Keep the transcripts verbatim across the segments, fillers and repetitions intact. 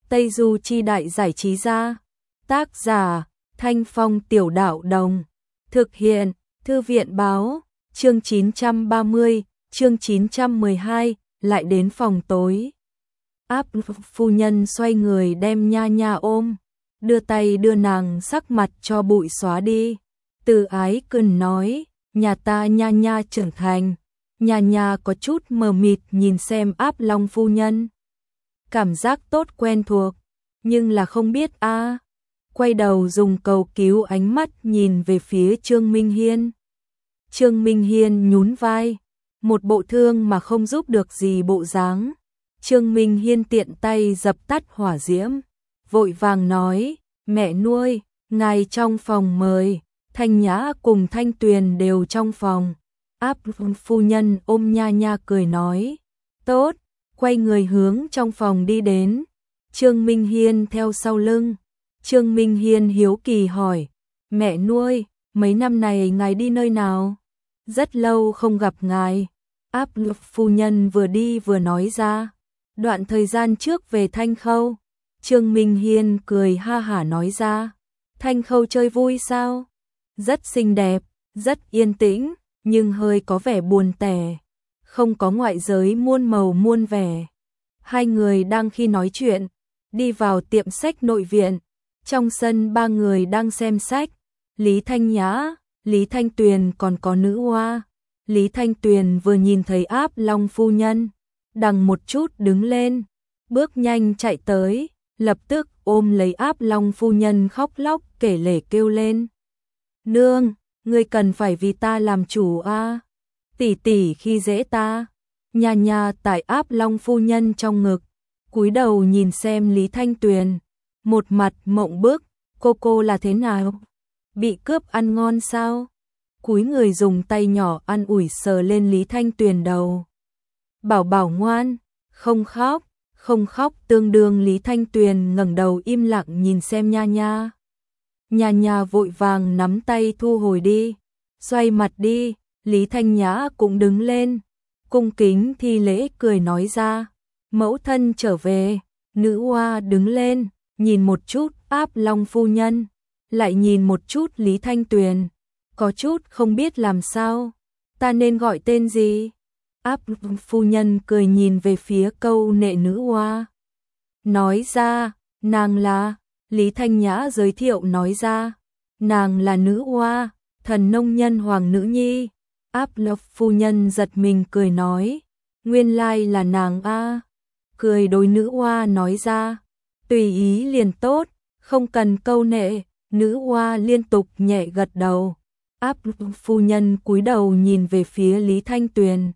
Tây Du Chi Đại Giải Trí Gia. Tác giả Thanh Phong Tiểu Đạo Đồng. Thực hiện Thư viện Báo. Chương chín trăm ba mươi, chương chín trăm mười hai, lại đến phòng tối. Áp phu nhân xoay người đem Nha Nha ôm, đưa tay đưa nàng sắc mặt cho bụi xóa đi. Từ ái cần nói, nhà ta Nha Nha trưởng thành. Nha Nha có chút mờ mịt nhìn xem Áp Long phu nhân. Cảm giác tốt quen thuộc, nhưng là không biết a. À. Quay đầu dùng cầu cứu ánh mắt nhìn về phía Trương Minh Hiên. Trương Minh Hiên nhún vai, một bộ thương mà không giúp được gì bộ dáng. Trương Minh Hiên tiện tay dập tắt hỏa diễm, vội vàng nói, mẹ nuôi, ngài trong phòng mời. Thanh Nhã cùng Thanh Tuyền đều trong phòng. Áp phu nhân ôm Nha Nha cười nói, tốt, quay người hướng trong phòng đi đến. Trương Minh Hiên theo sau lưng. Trương Minh Hiên hiếu kỳ hỏi, mẹ nuôi, mấy năm này ngài đi nơi nào? Rất lâu không gặp ngài. Áp phu nhân vừa đi vừa nói ra, đoạn thời gian trước về Thanh Khâu. Trương Minh Hiên cười ha hả nói ra, Thanh Khâu chơi vui sao? Rất xinh đẹp, rất yên tĩnh, nhưng hơi có vẻ buồn tẻ, không có ngoại giới muôn màu muôn vẻ. Hai người đang khi nói chuyện, đi vào tiệm sách nội viện. Trong sân ba người đang xem sách, Lý Thanh Nhã, Lý Thanh Tuyền còn có nữ hoa. Lý Thanh Tuyền vừa nhìn thấy Áp Long phu nhân, đằng một chút đứng lên, bước nhanh chạy tới, lập tức ôm lấy Áp Long phu nhân khóc lóc kể lể kêu lên. Nương, ngươi cần phải vì ta làm chủ a. À? Tỷ tỷ khi dễ ta. Nha Nha tại Áp Long phu nhân trong ngực, cúi đầu nhìn xem Lý Thanh Tuyền, một mặt mộng bức, cô cô là thế nào? Bị cướp ăn ngon sao? Cúi người dùng tay nhỏ an ủi sờ lên Lý Thanh Tuyền đầu. Bảo bảo ngoan, không khóc, không khóc. Tương đương Lý Thanh Tuyền ngẩng đầu im lặng nhìn xem Nha Nha. Nha Nha vội vàng nắm tay thu hồi đi, xoay mặt đi. Lý Thanh Nhã cũng đứng lên, cung kính thi lễ cười nói ra, mẫu thân trở về. Nữ hoa đứng lên, nhìn một chút Áp Long phu nhân, lại nhìn một chút Lý Thanh Tuyền, có chút không biết làm sao, ta nên gọi tên gì? Áp phu nhân cười nhìn về phía câu nệ nữ hoa, nói ra, nàng là. Lý Thanh Nhã giới thiệu nói ra, nàng là nữ hoa, thần nông nhân hoàng nữ nhi. Áp Long phu nhân giật mình cười nói, nguyên lai là nàng a. Cười đối nữ hoa nói ra, tùy ý liền tốt, không cần câu nệ. Nữ hoa liên tục nhẹ gật đầu. Áp phu nhân cúi đầu nhìn về phía Lý Thanh Tuyền,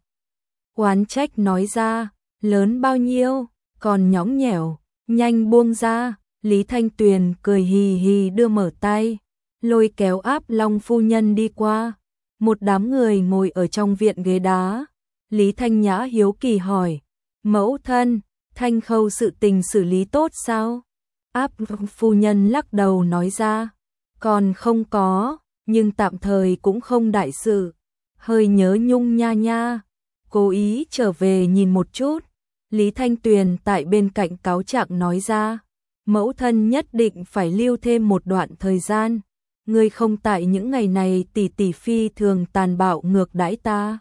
oán trách nói ra, lớn bao nhiêu, còn nhõng nhẽo, nhanh buông ra. Lý Thanh Tuyền cười hì hì đưa mở tay, lôi kéo Áp Long phu nhân đi qua. Một đám người ngồi ở trong viện ghế đá. Lý Thanh Nhã hiếu kỳ hỏi, mẫu thân, Thanh Khâu sự tình xử lý tốt sao? Áp phu nhân lắc đầu nói ra, còn không có, nhưng tạm thời cũng không đại sự, hơi nhớ nhung Nha Nha, cố ý trở về nhìn một chút. Lý Thanh Tuyền tại bên cạnh cáo trạng nói ra, mẫu thân nhất định phải lưu thêm một đoạn thời gian, ngươi không tại những ngày này tỷ tỷ phi thường tàn bạo ngược đãi ta.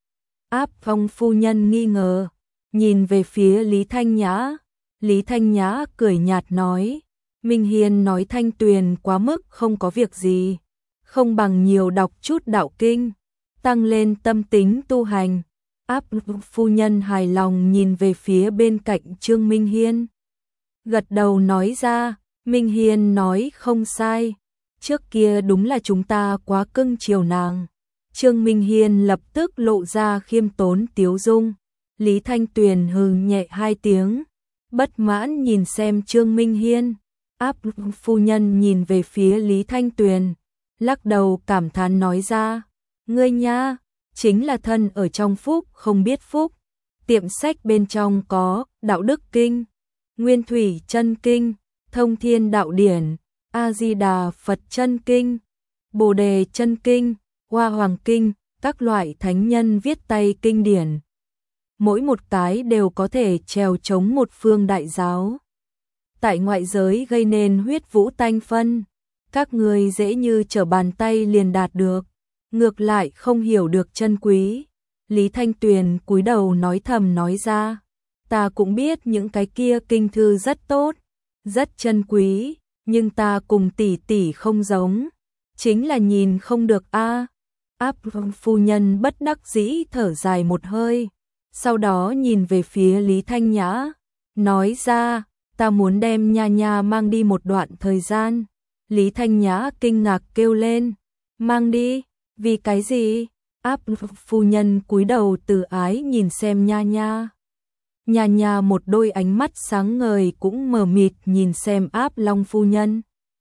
Áp Long phu nhân nghi ngờ, nhìn về phía Lý Thanh Nhã. Lý Thanh Nhã cười nhạt nói, Minh Hiên nói Thanh Tuyền quá mức không có việc gì, không bằng nhiều đọc chút đạo kinh, tăng lên tâm tính tu hành. Áp phu nhân hài lòng nhìn về phía bên cạnh Trương Minh Hiên, gật đầu nói ra, Minh Hiên nói không sai, trước kia đúng là chúng ta quá cưng chiều nàng. Trương Minh Hiên lập tức lộ ra khiêm tốn tiếu dung. Lý Thanh Tuyền hừ nhẹ hai tiếng, bất mãn nhìn xem Trương Minh Hiên. Áp phu nhân nhìn về phía Lý Thanh Tuyền, lắc đầu cảm thán nói ra, ngươi nha, chính là thân ở trong phúc không biết phúc. Tiệm sách bên trong có Đạo Đức Kinh, Nguyên Thủy Chân Kinh, Thông Thiên Đạo Điển, A Di Đà Phật Chân Kinh, Bồ Đề Chân Kinh, Hoa Hoàng Kinh, các loại thánh nhân viết tay kinh điển. Mỗi một cái đều có thể trèo chống một phương đại giáo. tại ngoại giới gây nên huyết vũ tanh phân, các ngươi dễ như trở bàn tay liền đạt được, ngược lại không hiểu được chân quý. Lý Thanh Tuyền cúi đầu nói thầm nói ra, ta cũng biết những cái kia kinh thư rất tốt, rất chân quý, nhưng ta cùng tỷ tỷ không giống, chính là nhìn không được a. Áp phu nhân bất đắc dĩ thở dài một hơi, sau đó nhìn về phía Lý Thanh Nhã, nói ra, ta muốn đem Nha Nha mang đi một đoạn thời gian. Lý Thanh Nhã kinh ngạc kêu lên, mang đi, vì cái gì? Áp phu nhân cúi đầu từ ái nhìn xem Nha Nha. Nha Nha một đôi ánh mắt sáng ngời cũng mờ mịt nhìn xem Áp Long phu nhân.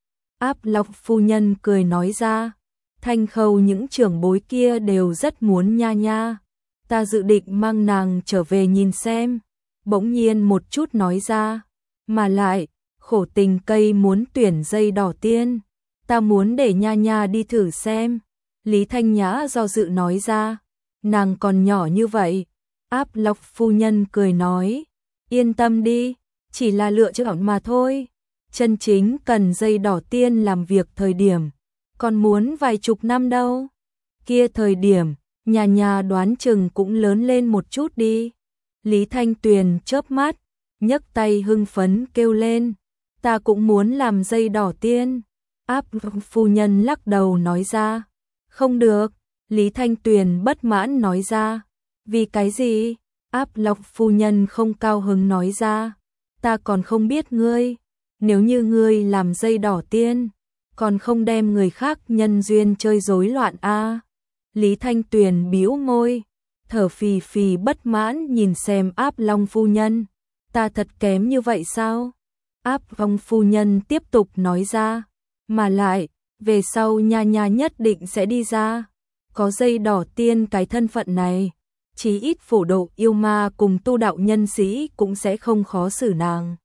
Áp Long phu nhân cười nói ra, Thanh Khâu những trưởng bối kia đều rất muốn Nha Nha, ta dự định mang nàng trở về nhìn xem. Bỗng nhiên một chút nói ra, mà lại, khổ tình cây muốn tuyển dây đỏ tiên, ta muốn để Nha Nha đi thử xem. Lý Thanh Nhã do dự nói ra, nàng còn nhỏ như vậy. Áp Lộc phu nhân cười nói, yên tâm đi, chỉ là lựa chọn mà thôi. Chân chính cần dây đỏ tiên làm việc thời điểm, còn muốn vài chục năm đâu. Kia thời điểm, Nha Nha đoán chừng cũng lớn lên một chút đi. Lý Thanh Tuyền chớp mắt, nhấc tay hưng phấn kêu lên, ta cũng muốn làm dây đỏ tiên. Áp phu nhân lắc đầu nói ra, không được. Lý Thanh Tuyền bất mãn nói ra, vì cái gì? Áp Lộc phu nhân không cao hứng nói ra, ta còn không biết ngươi, nếu như ngươi làm dây đỏ tiên, còn không đem người khác nhân duyên chơi rối loạn a. À. Lý Thanh Tuyền bĩu môi, thở phì phì bất mãn nhìn xem Áp Long phu nhân, ta thật kém như vậy sao? Áp Long phu nhân tiếp tục nói ra, mà lại, về sau Nha Nha nhất định sẽ đi ra, có dây đỏ tiên cái thân phận này, chí ít phổ độ yêu ma cùng tu đạo nhân sĩ cũng sẽ không khó xử nàng.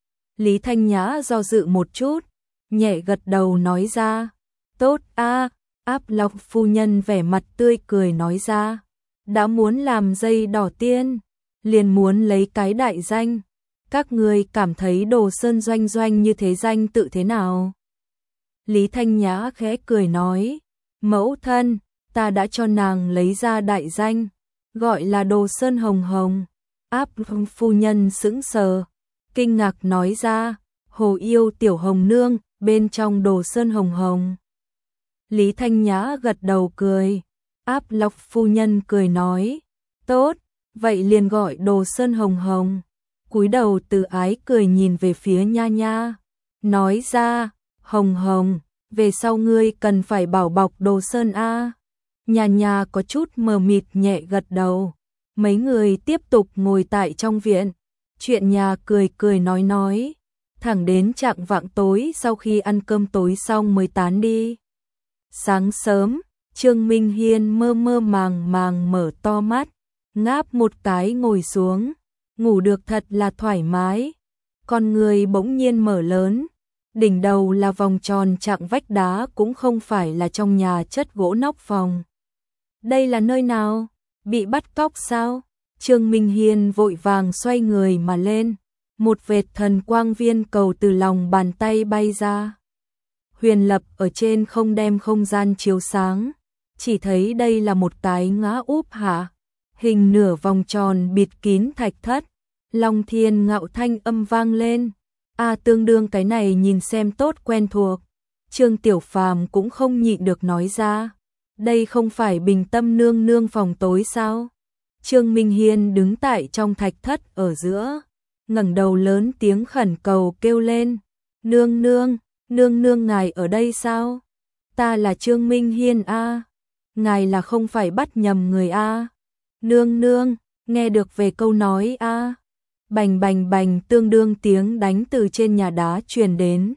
Lý Thanh Nhã do dự một chút, nhẹ gật đầu nói ra, tốt a. Áp Lộc phu nhân vẻ mặt tươi cười nói ra, đã muốn làm dây đỏ tiên, liền muốn lấy cái đại danh, các người cảm thấy Đồ Sơn Doanh Doanh như thế danh tự thế nào? Lý Thanh Nhã khẽ cười nói, mẫu thân, ta đã cho nàng lấy ra đại danh, gọi là Đồ Sơn Hồng Hồng. Áp phu nhân sững sờ, kinh ngạc nói ra, hồ yêu tiểu hồng nương, bên trong Đồ Sơn Hồng Hồng. Lý Thanh Nhã gật đầu cười, Áp Lộc phu nhân cười nói, tốt, vậy liền gọi Đồ Sơn Hồng Hồng. Cúi đầu từ ái cười nhìn về phía Nha Nha, nói ra, Hồng Hồng, về sau ngươi cần phải bảo bọc Đồ Sơn a. Nha Nha có chút mờ mịt nhẹ gật đầu. Mấy người tiếp tục ngồi tại trong viện, chuyện nhà cười cười nói nói, thẳng đến chạng vạng tối sau khi ăn cơm tối xong mới tán đi. Sáng sớm, Trương Minh Hiên mơ mơ màng màng mở to mắt, ngáp một cái ngồi xuống, ngủ được thật là thoải mái. Con người bỗng nhiên mở lớn, đỉnh đầu là vòng tròn chạng vách đá cũng không phải là trong nhà chất gỗ nóc phòng. Đây là nơi nào? Bị bắt cóc sao? Trương Minh Hiên vội vàng xoay người mà lên, một vệt thần quang viên cầu từ lòng bàn tay bay ra. Huyền lập ở trên không đem không gian chiếu sáng, chỉ thấy đây là một cái ngã úp hạ, hình nửa vòng tròn bịt kín thạch thất. Long Thiên Ngạo thanh âm vang lên, a à, tương đương cái này nhìn xem tốt quen thuộc. Trương Tiểu Phàm cũng không nhịn được nói ra, đây không phải Bình Tâm nương nương phòng tối sao? Trương Minh Hiên đứng tại trong thạch thất ở giữa, ngẩng đầu lớn tiếng khẩn cầu kêu lên, nương nương, nương nương ngài ở đây sao? Ta là Trương Minh Hiên a, ngài là không phải bắt nhầm người a? Nương nương, nghe được về câu nói a? Bành bành bành tương đương tiếng đánh từ trên nhà đá truyền đến.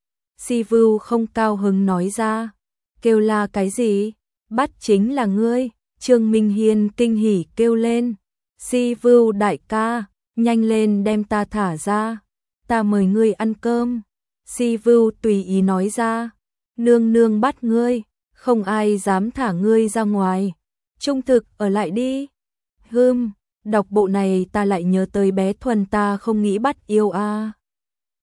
Si Vưu không cao hứng nói ra, kêu la cái gì? Bắt chính là ngươi. Trương Minh Hiên kinh hỉ kêu lên, Si Vưu đại ca, nhanh lên đem ta thả ra, ta mời ngươi ăn cơm. Si Vưu tùy ý nói ra, nương nương bắt ngươi, không ai dám thả ngươi ra ngoài, trung thực ở lại đi. Hừm, đọc bộ này ta lại nhớ tới bé Thuần ta không nghĩ bắt yêu a. À.